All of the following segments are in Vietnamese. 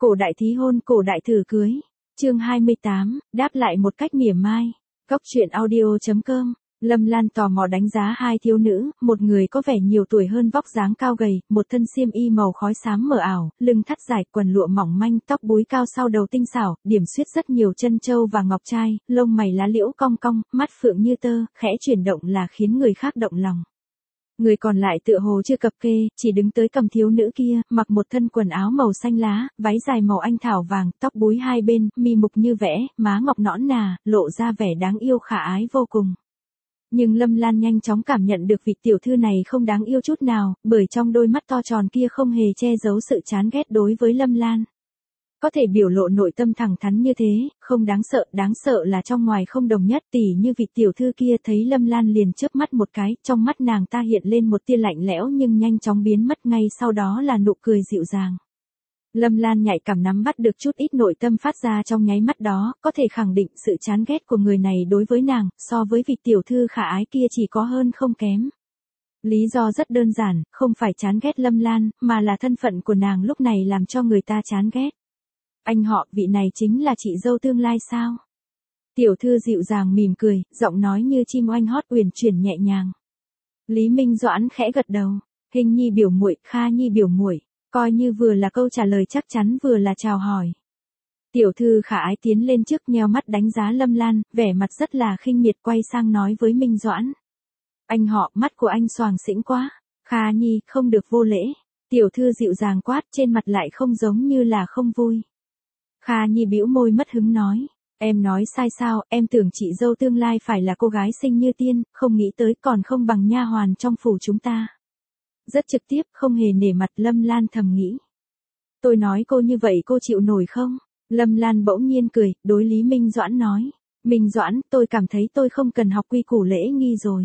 Cổ đại thí hôn, cổ đại thử cưới. Chương 28, đáp lại một cách mỉa mai. Cóc truyện audio.com. Lâm Lan tò mò đánh giá hai thiếu nữ, một người có vẻ nhiều tuổi hơn, vóc dáng cao gầy, một thân xiêm y màu khói xám mờ ảo, lưng thắt dài, quần lụa mỏng manh, tóc búi cao sau đầu tinh xảo, điểm xuyết rất nhiều chân châu và ngọc trai, lông mày lá liễu cong cong, mắt phượng như tơ, khẽ chuyển động là khiến người khác động lòng. Người còn lại tựa hồ chưa cập kê, chỉ đứng tới cầm thiếu nữ kia, mặc một thân quần áo màu xanh lá, váy dài màu anh thảo vàng, tóc búi hai bên, mi mục như vẽ, má ngọc nõn nà, lộ ra vẻ đáng yêu khả ái vô cùng. Nhưng Lâm Lan nhanh chóng cảm nhận được vị tiểu thư này không đáng yêu chút nào, bởi trong đôi mắt to tròn kia không hề che giấu sự chán ghét đối với Lâm Lan. Có thể biểu lộ nội tâm thẳng thắn như thế, không đáng sợ là trong ngoài không đồng nhất, tỉ như vị tiểu thư kia thấy Lâm Lan liền chớp mắt một cái, trong mắt nàng ta hiện lên một tia lạnh lẽo nhưng nhanh chóng biến mất, ngay sau đó là nụ cười dịu dàng. Lâm Lan nhạy cảm nắm bắt được chút ít nội tâm phát ra trong nháy mắt đó, có thể khẳng định sự chán ghét của người này đối với nàng, so với vị tiểu thư khả ái kia chỉ có hơn không kém. Lý do rất đơn giản, không phải chán ghét Lâm Lan, mà là thân phận của nàng lúc này làm cho người ta chán ghét. Anh họ, vị này chính là chị dâu tương lai sao? Tiểu thư dịu dàng mỉm cười, giọng nói như chim oanh hót uyển chuyển nhẹ nhàng. Lý Minh Doãn khẽ gật đầu, Hình Nhi biểu muội, Kha Nhi biểu muội, coi như vừa là câu trả lời chắc chắn vừa là chào hỏi. Tiểu thư khả ái tiến lên trước nheo mắt đánh giá Lâm Lan, vẻ mặt rất là khinh miệt, quay sang nói với Minh Doãn. Anh họ, mắt của anh xoàng xĩnh quá. Kha Nhi, không được vô lễ. Tiểu thư dịu dàng quát, trên mặt lại không giống như là không vui. Kha Nhi bĩu môi mất hứng nói, em nói sai sao, em tưởng chị dâu tương lai phải là cô gái xinh như tiên, không nghĩ tới còn không bằng nha hoàn trong phủ chúng ta. Rất trực tiếp, không hề nể mặt, Lâm Lan thầm nghĩ. Tôi nói cô như vậy cô chịu nổi không? Lâm Lan bỗng nhiên cười, đối Lý Minh Doãn nói. Minh Doãn, tôi cảm thấy tôi không cần học quy củ lễ nghi rồi.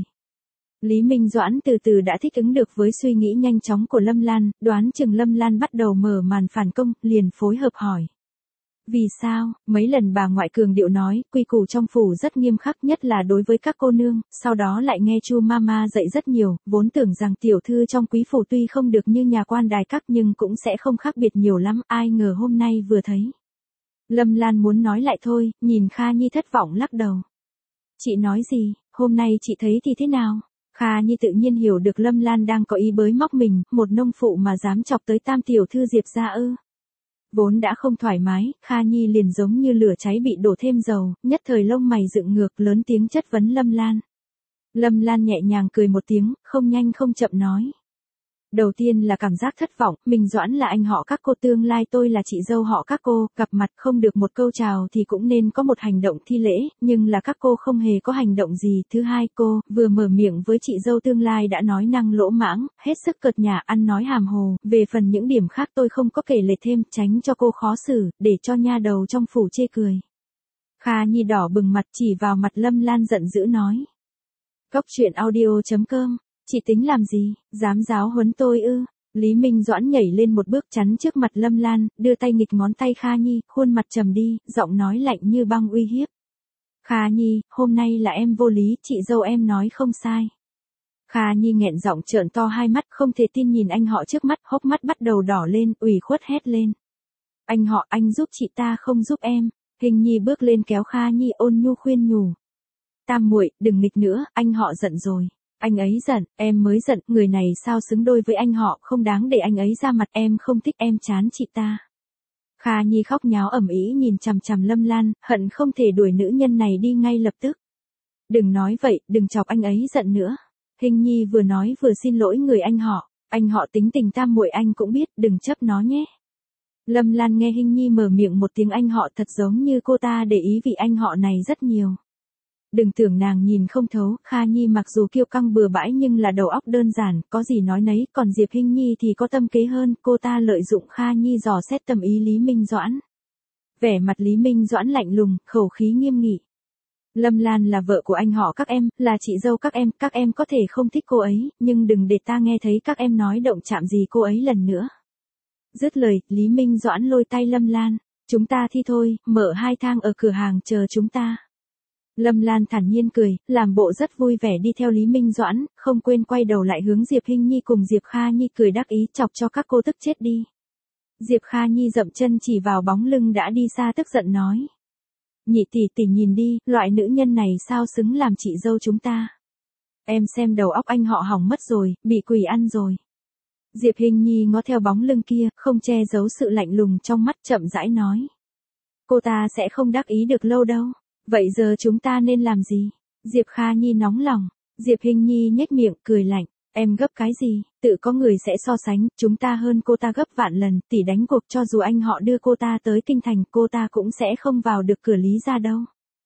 Lý Minh Doãn từ từ đã thích ứng được với suy nghĩ nhanh chóng của Lâm Lan, đoán chừng Lâm Lan bắt đầu mở màn phản công, liền phối hợp hỏi. Vì sao? Mấy lần bà ngoại cường điệu nói, quy củ trong phủ rất nghiêm khắc, nhất là đối với các cô nương, sau đó lại nghe Chu Mama dạy rất nhiều, vốn tưởng rằng tiểu thư trong quý phủ tuy không được như nhà quan đài các nhưng cũng sẽ không khác biệt nhiều lắm, ai ngờ hôm nay vừa thấy. Lâm Lan muốn nói lại thôi, nhìn Kha Nhi thất vọng lắc đầu. Chị nói gì, hôm nay chị thấy thì thế nào? Kha Nhi tự nhiên hiểu được Lâm Lan đang có ý bới móc mình, một nông phụ mà dám chọc tới tam tiểu thư Diệp gia ư. Vốn đã không thoải mái, Kha Nhi liền giống như lửa cháy bị đổ thêm dầu, nhất thời lông mày dựng ngược, lớn tiếng chất vấn Lâm Lan. Lâm Lan nhẹ nhàng cười một tiếng, không nhanh không chậm nói. Đầu tiên là cảm giác thất vọng, Minh Doãn là anh họ các cô tương lai, tôi là chị dâu họ các cô, gặp mặt không được một câu chào thì cũng nên có một hành động thi lễ, nhưng là các cô không hề có hành động gì. Thứ hai, cô vừa mở miệng với chị dâu tương lai đã nói năng lỗ mãng, hết sức cợt nhả, ăn nói hàm hồ, về phần những điểm khác tôi không có kể lể thêm, tránh cho cô khó xử, để cho nha đầu trong phủ chê cười. Kha Nhi đỏ bừng mặt chỉ vào mặt Lâm Lan giận dữ nói. Cóc truyện audio.com. Chị tính làm gì, dám giáo huấn tôi ư? Lý Minh Doãn nhảy lên một bước chắn trước mặt Lâm Lan, đưa tay nghịch ngón tay Kha Nhi, khuôn mặt trầm đi, giọng nói lạnh như băng uy hiếp. Kha Nhi, hôm nay là em vô lý, chị dâu em nói không sai. Kha Nhi nghẹn giọng trợn to hai mắt, không thể tin nhìn anh họ trước mắt, hốc mắt bắt đầu đỏ lên, ủy khuất hét lên. Anh họ, anh giúp chị ta không giúp em. Hình Nhi bước lên kéo Kha Nhi ôn nhu khuyên nhủ. Tam muội, đừng nghịch nữa, anh họ giận rồi. Anh ấy giận, em mới giận, người này sao xứng đôi với anh họ, không đáng để anh ấy ra mặt, em không thích, em chán chị ta. Kha Nhi khóc nháo ầm ĩ nhìn chằm chằm Lâm Lan, hận không thể đuổi nữ nhân này đi ngay lập tức. Đừng nói vậy, đừng chọc anh ấy giận nữa. Hình Nhi vừa nói vừa xin lỗi người anh họ tính tình tam muội anh cũng biết, đừng chấp nó nhé. Lâm Lan nghe Hình Nhi mở miệng một tiếng anh họ thật giống như cô ta để ý vị anh họ này rất nhiều. Đừng tưởng nàng nhìn không thấu, Kha Nhi mặc dù kiêu căng bừa bãi nhưng là đầu óc đơn giản, có gì nói nấy, còn Diệp Hình Nhi thì có tâm kế hơn, cô ta lợi dụng Kha Nhi dò xét tâm ý Lý Minh Doãn. Vẻ mặt Lý Minh Doãn lạnh lùng, khẩu khí nghiêm nghị. Lâm Lan là vợ của anh họ các em, là chị dâu các em có thể không thích cô ấy, nhưng đừng để ta nghe thấy các em nói động chạm gì cô ấy lần nữa. Dứt lời, Lý Minh Doãn lôi tay Lâm Lan, chúng ta thi thôi, mở 2 thang ở cửa hàng chờ chúng ta. Lâm Lan thản nhiên cười, làm bộ rất vui vẻ đi theo Lý Minh Doãn, không quên quay đầu lại hướng Diệp Hình Nhi cùng Diệp Kha Nhi cười đắc ý, chọc cho các cô tức chết đi. Diệp Kha Nhi dậm chân chỉ vào bóng lưng đã đi xa tức giận nói. Nhị tỷ tỷ nhìn đi, loại nữ nhân này sao xứng làm chị dâu chúng ta. Em xem đầu óc anh họ hỏng mất rồi, bị quỷ ăn rồi. Diệp Hinh Nhi ngó theo bóng lưng kia, không che giấu sự lạnh lùng trong mắt, chậm rãi nói. Cô ta sẽ không đắc ý được lâu đâu. Vậy giờ chúng ta nên làm gì? Diệp Kha Nhi nóng lòng. Diệp Hinh Nhi nhếch miệng, cười lạnh. Em gấp cái gì? Tự có người sẽ so sánh, chúng ta hơn cô ta gấp vạn lần, tỷ đánh cuộc cho dù anh họ đưa cô ta tới kinh thành, cô ta cũng sẽ không vào được cửa Lý gia đâu.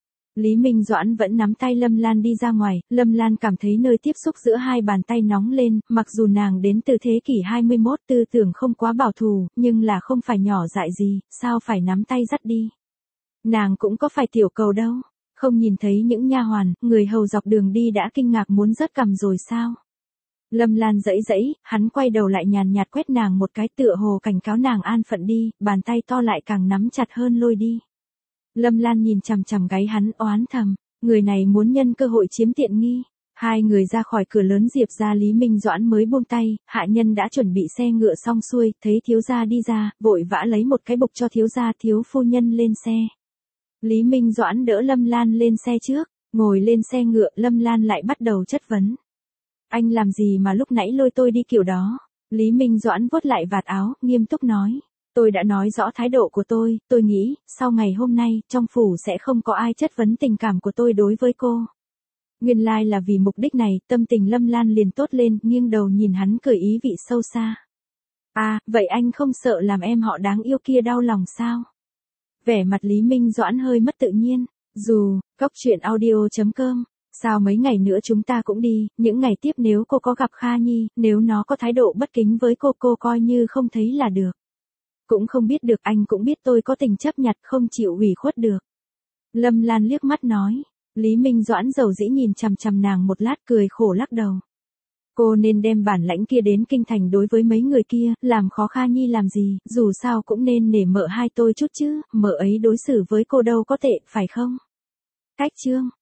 Lý Minh Doãn vẫn nắm tay Lâm Lan đi ra ngoài, Lâm Lan cảm thấy nơi tiếp xúc giữa hai bàn tay nóng lên, mặc dù nàng đến từ thế kỷ 21 tư tưởng không quá bảo thủ, nhưng là không phải nhỏ dại gì, sao phải nắm tay dắt đi. Nàng cũng có phải tiểu cầu đâu, không nhìn thấy những nha hoàn, người hầu dọc đường đi đã kinh ngạc muốn rớt cằm rồi sao. Lâm Lan dẫy dẫy, hắn quay đầu lại nhàn nhạt quét nàng một cái tựa hồ cảnh cáo nàng an phận đi, bàn tay to lại càng nắm chặt hơn lôi đi. Lâm Lan nhìn chằm chằm gáy hắn oán thầm, người này muốn nhân cơ hội chiếm tiện nghi. Hai người ra khỏi cửa lớn Diệp gia Lý Minh Doãn mới buông tay, hạ nhân đã chuẩn bị xe ngựa xong xuôi, thấy thiếu gia đi ra, vội vã lấy một cái bục cho thiếu gia thiếu phu nhân lên xe. Lý Minh Doãn đỡ Lâm Lan lên xe trước, ngồi lên xe ngựa Lâm Lan lại bắt đầu chất vấn. Anh làm gì mà lúc nãy lôi tôi đi kiểu đó? Lý Minh Doãn vuốt lại vạt áo, nghiêm túc nói. Tôi đã nói rõ thái độ của tôi nghĩ, sau ngày hôm nay, trong phủ sẽ không có ai chất vấn tình cảm của tôi đối với cô. Nguyên lai là vì mục đích này, tâm tình Lâm Lan liền tốt lên, nghiêng đầu nhìn hắn cười ý vị sâu xa. À, vậy anh không sợ làm em họ đáng yêu kia đau lòng sao? Vẻ mặt Lý Minh Doãn hơi mất tự nhiên, Cóc truyện audio.com. Sao mấy ngày nữa chúng ta cũng đi, những ngày tiếp nếu cô có gặp Kha Nhi, nếu nó có thái độ bất kính với cô coi như không thấy là được. Cũng không biết được, anh cũng biết tôi có tình chấp nhặt không chịu ủy khuất được. Lâm Lan liếc mắt nói. Lý Minh Doãn dầu dĩ nhìn chằm chằm nàng một lát cười khổ lắc đầu. Cô nên đem bản lãnh kia đến kinh thành đối với mấy người kia, làm khó Kha Nhi làm gì, dù sao cũng nên nể mợ hai tôi chút chứ, mợ ấy đối xử với cô đâu có tệ, phải không? Cách chương.